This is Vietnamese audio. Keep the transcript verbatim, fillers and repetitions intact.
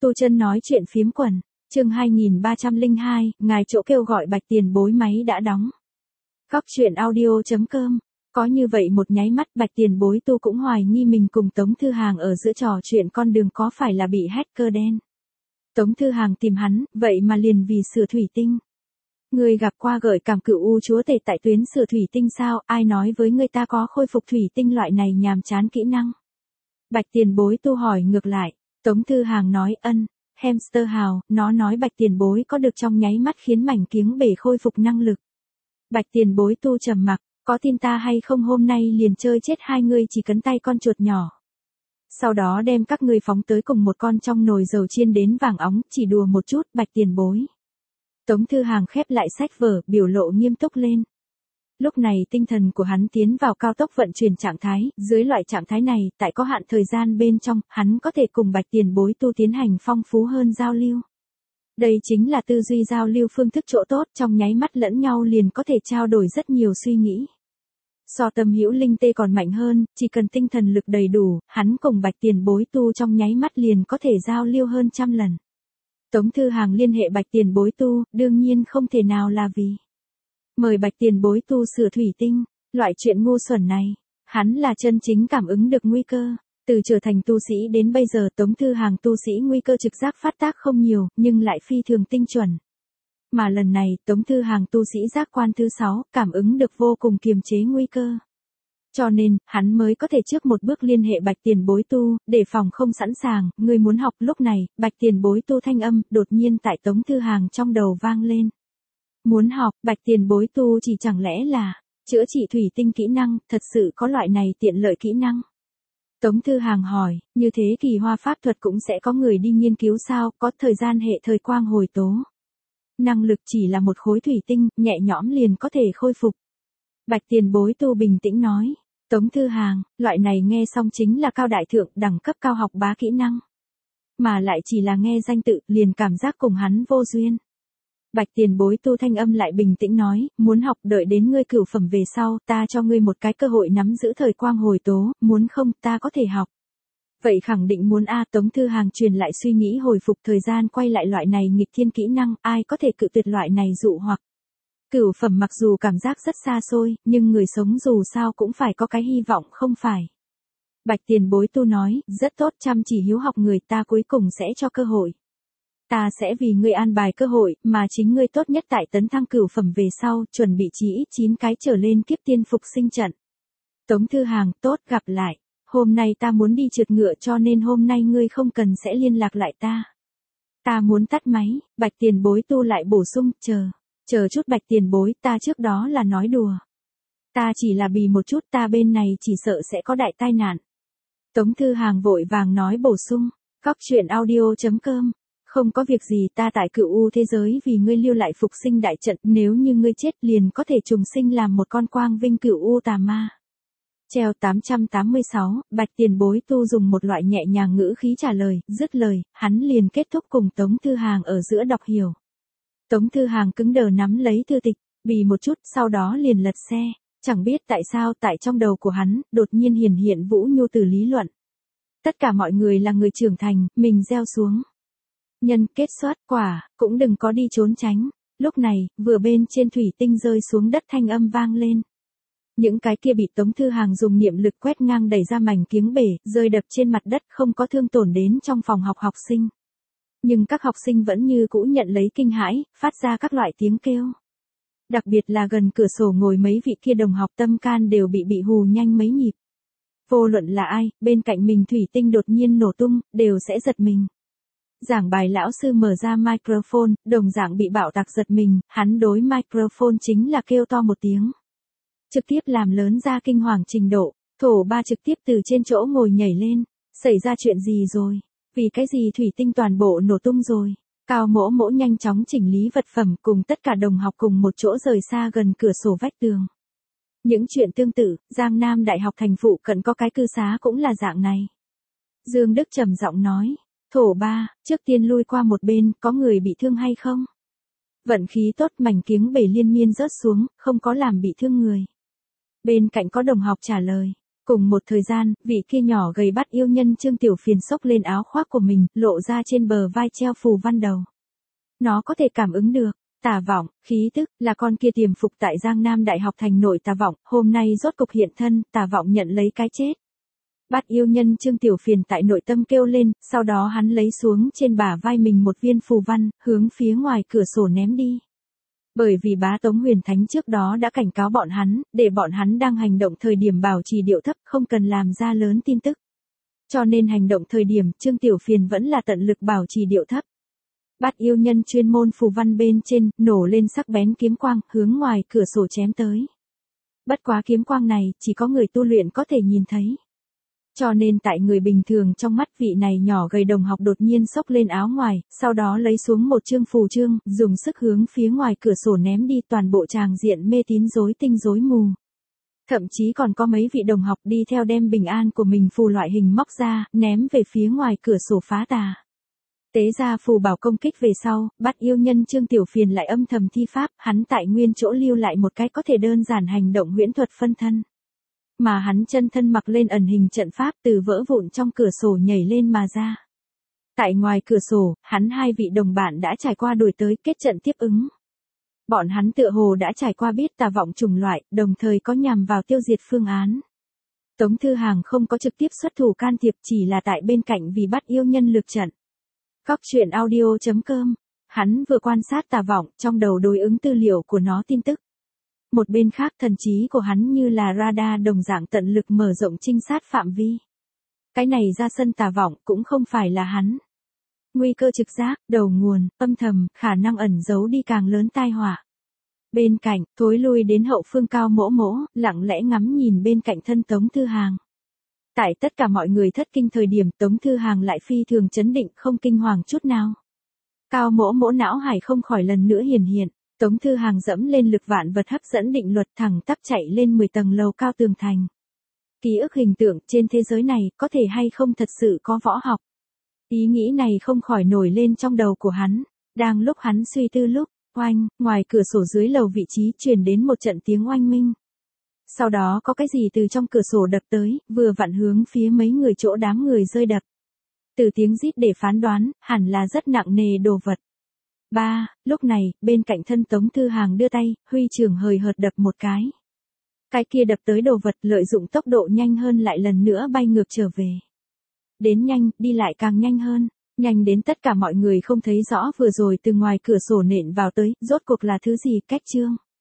Tu Chân nói chuyện phiếm quần, chương hai nghìn ba trăm lẻ hai, ngài chỗ kêu gọi Bạch Tiền Bối máy đã đóng. Góc truyện audio chấm com. Có như vậy một nháy mắt Bạch Tiền Bối Tu cũng hoài nghi mình cùng Tống Thư Hàng ở giữa trò chuyện con đường có phải là bị hacker đen. Tống Thư Hàng tìm hắn, vậy mà liền vì sửa thủy tinh. Người gặp qua gợi cảm cựu u chúa tể tại tuyến sửa thủy tinh sao, ai nói với người ta có khôi phục thủy tinh loại này nhàm chán kỹ năng. Bạch Tiền Bối Tu hỏi ngược lại, Tống Thư Hàng nói ân, hamster hào, nó nói Bạch Tiền Bối có được trong nháy mắt khiến mảnh kiếng bể khôi phục năng lực. Bạch Tiền Bối Tu trầm mặc, có tin ta hay không hôm nay liền chơi chết hai người chỉ cấn tay con chuột nhỏ. Sau đó đem các ngươi phóng tới cùng một con trong nồi dầu chiên đến vàng óng, chỉ đùa một chút, Bạch Tiền Bối. Tống Thư Hàng khép lại sách vở, biểu lộ nghiêm túc lên. Lúc này tinh thần của hắn tiến vào cao tốc vận chuyển trạng thái, dưới loại trạng thái này, tại có hạn thời gian bên trong, hắn có thể cùng Bạch Tiền Bối Tu tiến hành phong phú hơn giao lưu. Đây chính là tư duy giao lưu phương thức chỗ tốt, trong nháy mắt lẫn nhau liền có thể trao đổi rất nhiều suy nghĩ. So tâm hữu linh tê còn mạnh hơn, chỉ cần tinh thần lực đầy đủ, hắn cùng Bạch Tiền Bối Tu trong nháy mắt liền có thể giao lưu hơn trăm lần. Tống Thư Hàng liên hệ Bạch Tiền Bối Tu, đương nhiên không thể nào là vì mời Bạch Tiền Bối Tu sửa thủy tinh, loại chuyện ngu xuẩn này, hắn là chân chính cảm ứng được nguy cơ. Từ trở thành tu sĩ đến bây giờ Tống Thư Hàng tu sĩ nguy cơ trực giác phát tác không nhiều, nhưng lại phi thường tinh chuẩn. Mà lần này, Tống Thư Hàng tu sĩ giác quan thứ sáu, cảm ứng được vô cùng kiềm chế nguy cơ. Cho nên, hắn mới có thể trước một bước liên hệ Bạch Tiền Bối Tu, để phòng không sẵn sàng, người muốn học lúc này, Bạch Tiền Bối Tu thanh âm, đột nhiên tại Tống Thư Hàng trong đầu vang lên. Muốn học, Bạch Tiền Bối Tu chỉ chẳng lẽ là, chữa trị thủy tinh kỹ năng, thật sự có loại này tiện lợi kỹ năng. Tống Thư Hàng hỏi, như thế kỳ hoa pháp thuật cũng sẽ có người đi nghiên cứu sao, có thời gian hệ thời quang hồi tố. Năng lực chỉ là một khối thủy tinh, nhẹ nhõm liền có thể khôi phục. Bạch Tiền Bối Tu bình tĩnh nói, Tống Thư Hàng, loại này nghe xong chính là cao đại thượng đẳng cấp cao học bá kỹ năng. Mà lại chỉ là nghe danh tự, liền cảm giác cùng hắn vô duyên. Bạch Tiền Bối Tu thanh âm lại bình tĩnh nói, muốn học đợi đến ngươi cửu phẩm về sau, ta cho ngươi một cái cơ hội nắm giữ thời quang hồi tố, muốn không, ta có thể học. Vậy khẳng định muốn a. Tống Thư Hàng truyền lại suy nghĩ hồi phục thời gian quay lại loại này nghịch thiên kỹ năng, ai có thể cự tuyệt loại này dụ hoặc. Cửu phẩm mặc dù cảm giác rất xa xôi, nhưng người sống dù sao cũng phải có cái hy vọng không phải. Bạch Tiền Bối Tu nói, rất tốt, chăm chỉ hiếu học người ta cuối cùng sẽ cho cơ hội. Ta sẽ vì ngươi an bài cơ hội, mà chính ngươi tốt nhất tại tấn thăng cửu phẩm về sau, chuẩn bị chí ít chín cái trở lên kiếp tiên phục sinh trận. Tống Thư Hàng, tốt, gặp lại. Hôm nay ta muốn đi trượt ngựa cho nên hôm nay ngươi không cần sẽ liên lạc lại ta. Ta muốn tắt máy, Bạch Tiền Bối Tu lại bổ sung, chờ, chờ chút Bạch Tiền Bối, ta trước đó là nói đùa. Ta chỉ là bì một chút, ta bên này chỉ sợ sẽ có đại tai nạn. Tống Thư Hàng vội vàng nói bổ sung, góc truyện audio chấm com. Không có việc gì, ta tại cựu u thế giới vì ngươi lưu lại phục sinh đại trận, nếu như ngươi chết liền có thể trùng sinh làm một con quang vinh cựu u tà ma. Treo tám trăm tám mươi sáu, Bạch Tiền Bối Tu dùng một loại nhẹ nhàng ngữ khí trả lời, dứt lời, hắn liền kết thúc cùng Tống Thư Hàng ở giữa đọc hiểu. Tống Thư Hàng cứng đờ nắm lấy thư tịch, bì một chút, sau đó liền lật xe, chẳng biết tại sao tại trong đầu của hắn, đột nhiên hiển hiện Vũ Nhu Từ lý luận. Tất cả mọi người là người trưởng thành, mình gieo xuống. Nhân kết xuất quả, cũng đừng có đi trốn tránh. Lúc này, vừa bên trên thủy tinh rơi xuống đất thanh âm vang lên. Những cái kia bị Tống Thư Hàng dùng niệm lực quét ngang đẩy ra mảnh kiếng bể, rơi đập trên mặt đất không có thương tổn đến trong phòng học học sinh. Nhưng các học sinh vẫn như cũ nhận lấy kinh hãi, phát ra các loại tiếng kêu. Đặc biệt là gần cửa sổ ngồi mấy vị kia đồng học tâm can đều bị bị hù nhanh mấy nhịp. Vô luận là ai, bên cạnh mình thủy tinh đột nhiên nổ tung, đều sẽ giật mình. Giảng bài lão sư mở ra microphone, đồng dạng bị bạo tạc giật mình, hắn đối microphone chính là kêu to một tiếng. Trực tiếp làm lớn ra kinh hoàng trình độ, thổ ba trực tiếp từ trên chỗ ngồi nhảy lên, xảy ra chuyện gì rồi, vì cái gì thủy tinh toàn bộ nổ tung rồi. Cao Mỗ Mỗ nhanh chóng chỉnh lý vật phẩm cùng tất cả đồng học cùng một chỗ rời xa gần cửa sổ vách tường. Những chuyện tương tự, Giang Nam Đại học thành phụ cận có cái cư xá cũng là dạng này. Dương Đức trầm giọng nói. Thổ ba, trước tiên lui qua một bên, có người bị thương hay không? Vận khí tốt, mảnh kiếng bể liên miên rớt xuống, không có làm bị thương người. Bên cạnh có đồng học trả lời, Cùng một thời gian, vị kia nhỏ gầy bắt yêu nhân Trương Tiểu Phiền xốc lên áo khoác của mình, lộ ra trên bờ vai treo phù văn đầu. Nó có thể cảm ứng được. Tà vọng, khí tức, là con kia tiềm phục tại Giang Nam Đại học thành nội tà vọng, hôm nay rốt cục hiện thân, tà vọng nhận lấy cái chết. Bắt yêu nhân Trương Tiểu Phiền tại nội tâm kêu lên, sau đó hắn lấy xuống trên bả vai mình một viên phù văn, hướng phía ngoài cửa sổ ném đi. Bởi vì bá Tống Huyền Thánh trước đó đã cảnh cáo bọn hắn, để bọn hắn đang hành động thời điểm bảo trì điệu thấp, không cần làm ra lớn tin tức. Cho nên hành động thời điểm, Trương Tiểu Phiền vẫn là tận lực bảo trì điệu thấp. Bắt yêu nhân chuyên môn phù văn bên trên, nổ lên sắc bén kiếm quang, hướng ngoài cửa sổ chém tới. Bất quá kiếm quang này, chỉ có người tu luyện có thể nhìn thấy. Cho nên tại người bình thường trong mắt vị này nhỏ gầy đồng học đột nhiên xốc lên áo ngoài, sau đó lấy xuống một chương phù chương, dùng sức hướng phía ngoài cửa sổ ném đi, toàn bộ tràng diện mê tín rối tinh rối mù. Thậm chí còn có mấy vị đồng học đi theo đem bình an của mình phù loại hình móc ra, ném về phía ngoài cửa sổ phá tà. Tế ra phù bảo công kích về sau, bắt yêu nhân Trương Tiểu Phiền lại âm thầm thi pháp, hắn tại nguyên chỗ lưu lại một cái có thể đơn giản hành động huyễn thuật phân thân. Mà hắn chân thân mặc lên ẩn hình trận pháp từ vỡ vụn trong cửa sổ nhảy lên mà ra. Tại ngoài cửa sổ, hắn hai vị đồng bạn đã trải qua đuổi tới kết trận tiếp ứng. Bọn hắn tựa hồ đã trải qua biết tà vọng chủng loại, đồng thời có nhằm vào tiêu diệt phương án. Tống Thư Hàng không có trực tiếp xuất thủ can thiệp, chỉ là tại bên cạnh vì bắt yêu nhân lược trận. Góc truyện audio chấm com, hắn vừa quan sát tà vọng, trong đầu đối ứng tư liệu của nó tin tức. Một bên khác thần trí của hắn như là radar đồng dạng tận lực mở rộng trinh sát phạm vi. Cái này ra sân tà vọng cũng không phải là hắn. Nguy cơ trực giác, đầu nguồn, âm thầm, khả năng ẩn giấu đi càng lớn tai họa. Bên cạnh, thối lui đến hậu phương Cao Mỗ Mỗ, lặng lẽ ngắm nhìn bên cạnh thân Tống Thư Hàng. Tại tất cả mọi người thất kinh thời điểm Tống Thư Hàng lại phi thường chấn định không kinh hoàng chút nào. Cao Mỗ Mỗ não hải không khỏi lần nữa hiển hiện. Tống Thư Hàng dẫm lên lực vạn vật hấp dẫn định luật thẳng tắp chạy lên mười tầng lầu cao tường thành. Ký ức hình tượng trên thế giới này có thể hay không thật sự có võ học. Ý nghĩ này không khỏi nổi lên trong đầu của hắn. Đang lúc hắn suy tư lúc, oanh, ngoài cửa sổ dưới lầu vị trí truyền đến một trận tiếng oanh minh. Sau đó có cái gì từ trong cửa sổ đập tới, vừa vặn hướng phía mấy người chỗ đám người rơi đập. Từ tiếng rít để phán đoán, hẳn là rất nặng nề đồ vật. Ba, lúc này, bên cạnh thân Tống Thư Hàng đưa tay, huy trường hời hợt đập một cái. Cái kia đập tới đồ vật lợi dụng tốc độ nhanh hơn lại lần nữa bay ngược trở về. Đến nhanh, đi lại càng nhanh hơn, nhanh đến tất cả mọi người không thấy rõ vừa rồi từ ngoài cửa sổ nện vào tới, rốt cuộc là thứ gì, cách chương.